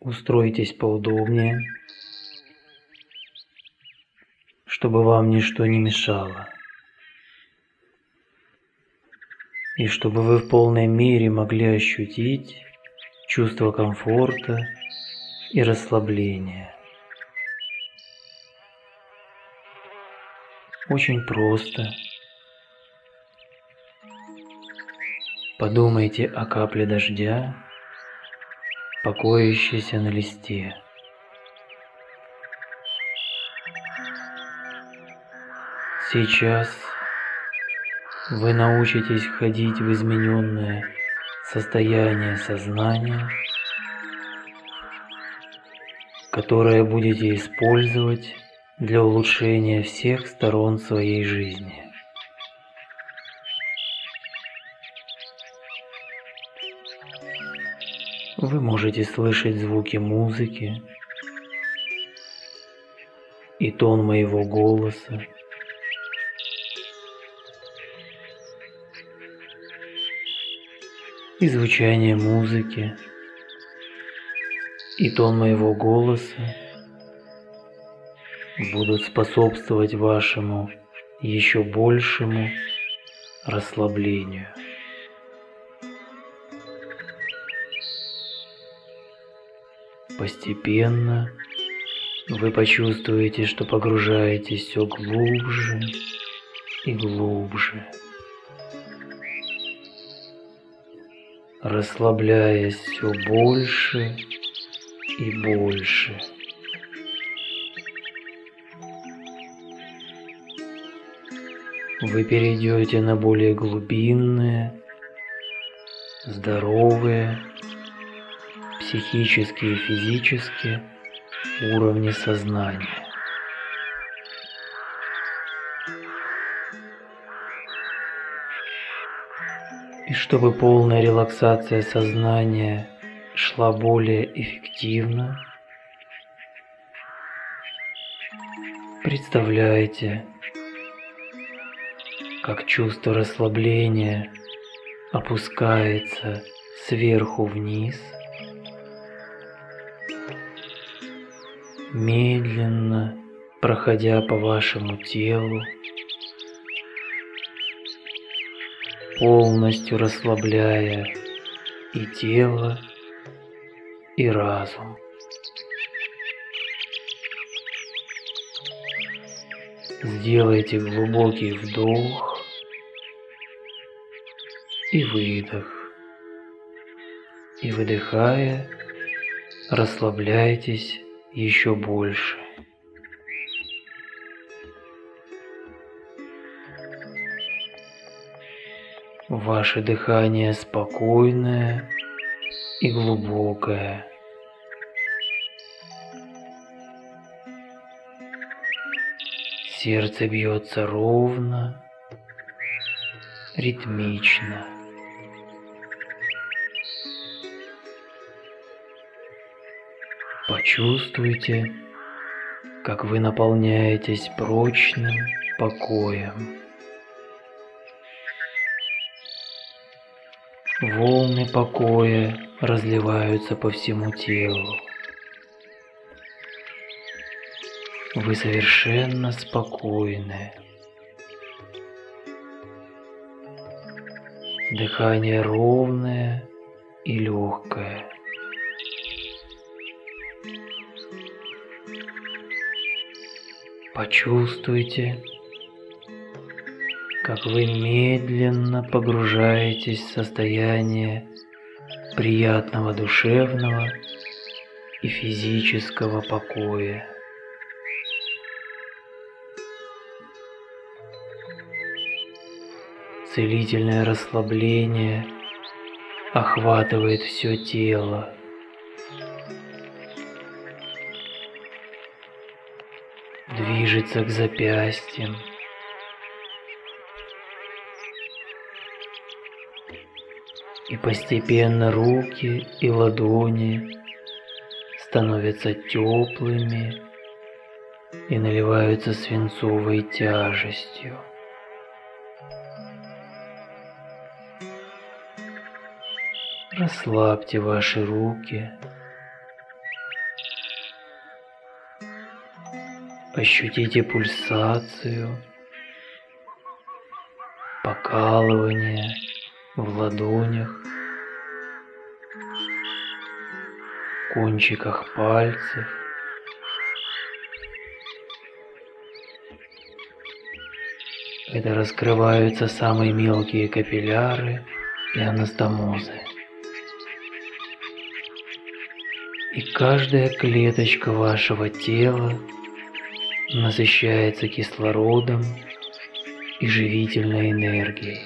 Устройтесь поудобнее, чтобы вам ничто не мешало, и чтобы вы в полной мере могли ощутить чувство комфорта и расслабления. Очень просто. Подумайте о капле дождя, покоящейся на листе. Сейчас вы научитесь входить в измененное состояние сознания, которое будете использовать для улучшения всех сторон своей жизни. Вы можете слышать звуки музыки и тон моего голоса. И звучание музыки и тон моего голоса будут способствовать вашему еще большему расслаблению. Постепенно вы почувствуете, что погружаетесь все глубже и глубже, расслабляясь все больше и больше. Вы перейдете на более глубинные, здоровые, психические и физические уровни сознания. И чтобы полная релаксация сознания шла более эффективно, представляйте, как чувство расслабления опускается сверху вниз, медленно проходя по вашему телу, полностью расслабляя и тело, и разум. Сделайте глубокий вдох и выдох, и выдыхая, расслабляйтесь еще больше. Ваше дыхание спокойное и глубокое. Сердце бьется ровно, ритмично. Почувствуйте, как вы наполняетесь прочным покоем. Волны покоя разливаются по всему телу. Вы совершенно спокойны. Дыхание ровное и легкое. Почувствуйте, как вы медленно погружаетесь в состояние приятного душевного и физического покоя. Целительное расслабление охватывает все тело. Движется к запястьям. И постепенно руки и ладони становятся теплыми и наливаются свинцовой тяжестью. Расслабьте ваши руки Ощутите пульсацию, покалывание в ладонях, кончиках пальцев. Это раскрываются самые мелкие капилляры и анастомозы. И каждая клеточка вашего тела насыщается кислородом и живительной энергией.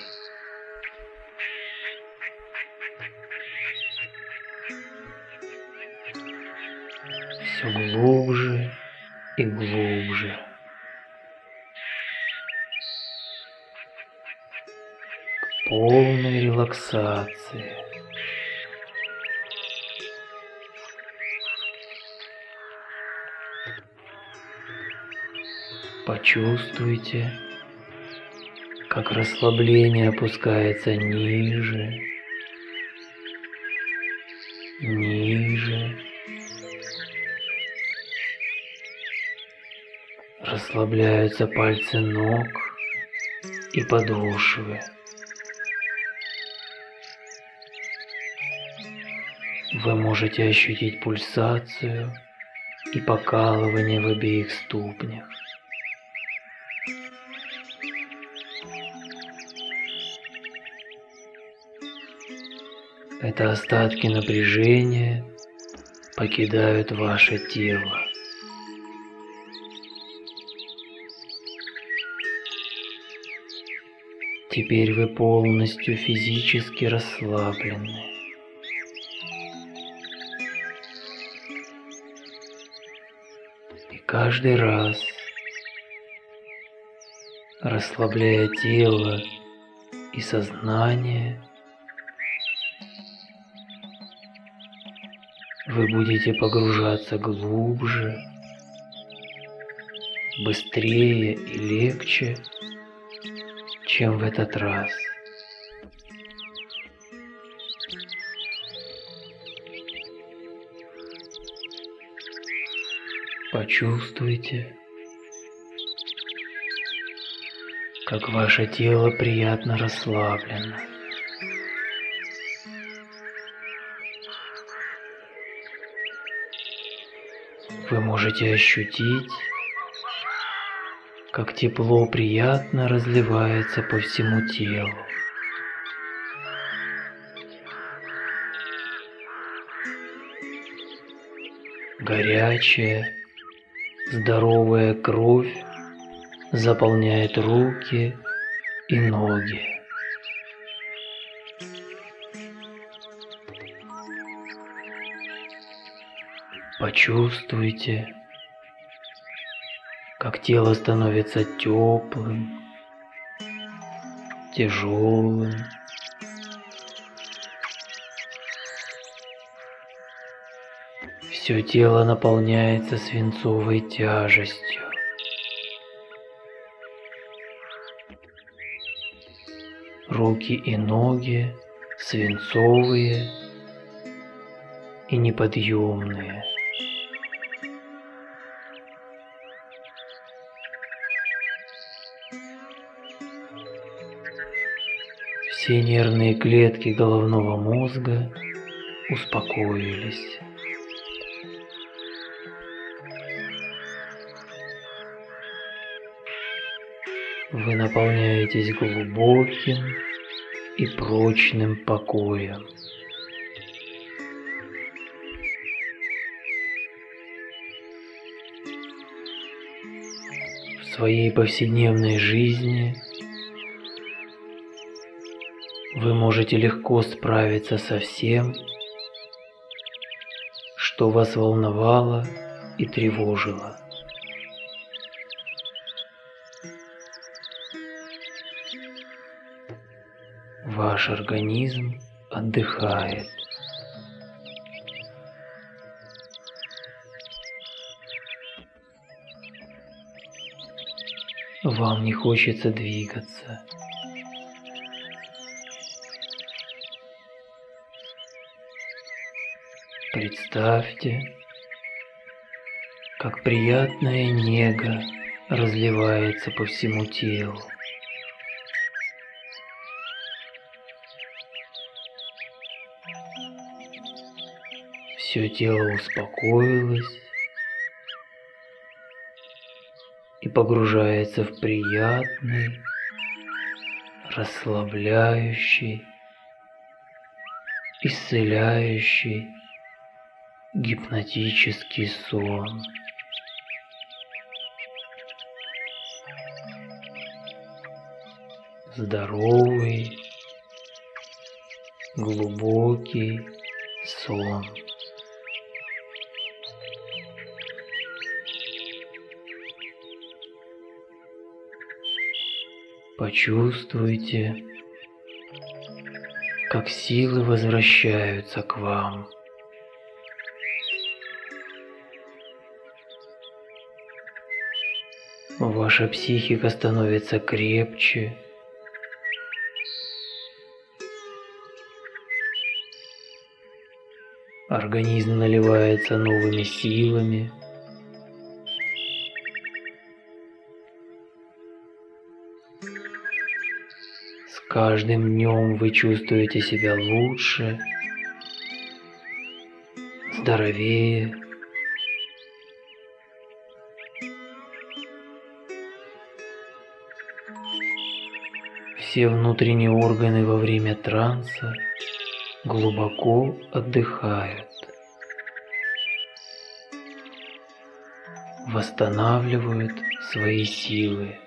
Все глубже и глубже. К полной релаксации. Почувствуйте, как расслабление опускается ниже, ниже. Расслабляются пальцы ног и подошвы. Вы можете ощутить пульсацию и покалывание в обеих ступнях. Это остатки напряжения покидают ваше тело. Теперь вы полностью физически расслаблены. И каждый раз, расслабляя тело и сознание, вы будете погружаться глубже, быстрее и легче, чем в этот раз. Почувствуйте, как ваше тело приятно расслаблено. Вы можете ощутить, как тепло приятно разливается по всему телу. Горячая, здоровая кровь заполняет руки и ноги. Почувствуйте, как тело становится теплым, тяжелым. Все тело наполняется свинцовой тяжестью. Руки и ноги свинцовые и неподъемные. Все нервные клетки головного мозга успокоились. Вы наполняетесь глубоким и прочным покоем. В своей повседневной жизни вы можете легко справиться со всем, что вас волновало и тревожило. Ваш организм отдыхает. Вам не хочется двигаться. Представьте, как приятная нега разливается по всему телу. Все тело успокоилось и погружается в приятный, расслабляющий, исцеляющий, гипнотический сон. Здоровый, глубокий сон. Почувствуйте, как силы возвращаются к вам. Ваша психика становится крепче. Организм наливается новыми силами. С каждым днем вы чувствуете себя лучше, здоровее. Все внутренние органы во время транса глубоко отдыхают, восстанавливают свои силы.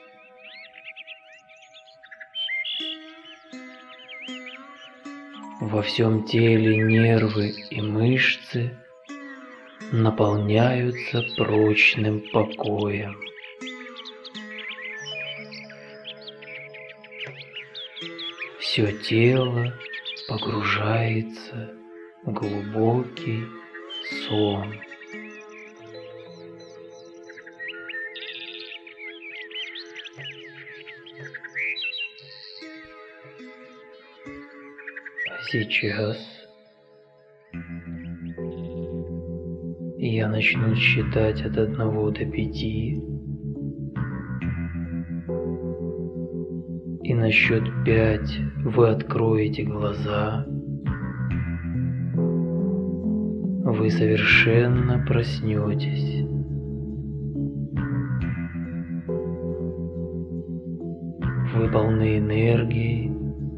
Во всем теле нервы и мышцы наполняются прочным покоем. Все тело погружается в глубокий сон. А сейчас я начну считать от 1 до 5. И на счет 5 вы откроете глаза. Вы совершенно проснетесь. Вы полны энергии.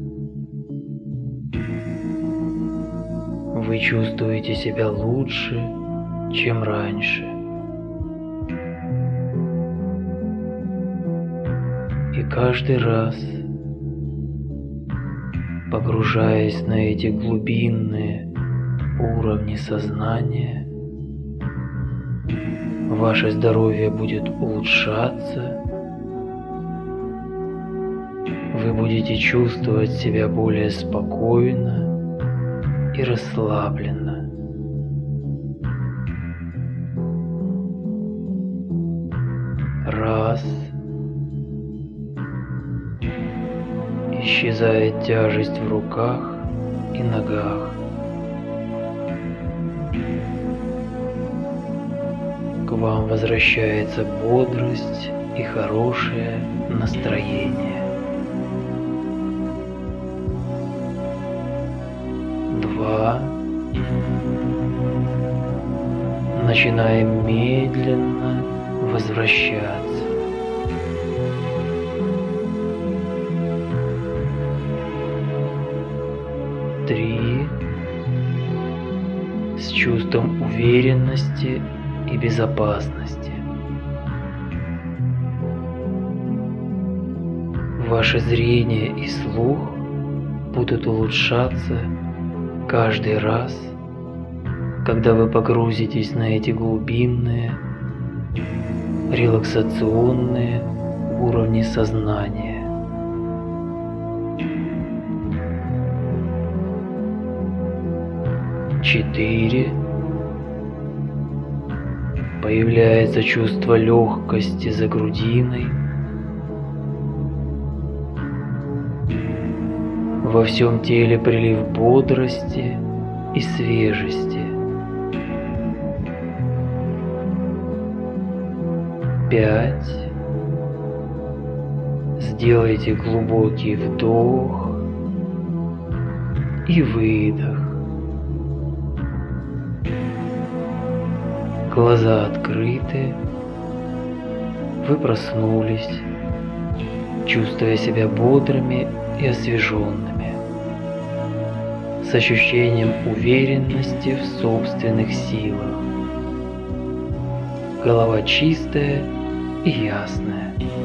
Вы чувствуете себя лучше, чем раньше. И каждый раз, погружаясь на эти глубинные уровни сознания, ваше здоровье будет улучшаться, вы будете чувствовать себя более спокойно и расслабленно. Раз. Исчезает тяжесть в руках и ногах. К вам возвращается бодрость и хорошее настроение. 2. Начинаем медленно возвращаться. 3. С чувством уверенности и безопасности. Ваше зрение и слух будут улучшаться каждый раз, когда вы погрузитесь на эти глубинные, релаксационные уровни сознания. 4. Появляется чувство легкости за грудиной. Во всем теле прилив бодрости и свежести. 5. Сделайте глубокий вдох и выдох. Глаза открыты. Вы проснулись, чувствуя себя бодрыми и освеженными, с ощущением уверенности в собственных силах. Голова чистая и ясная.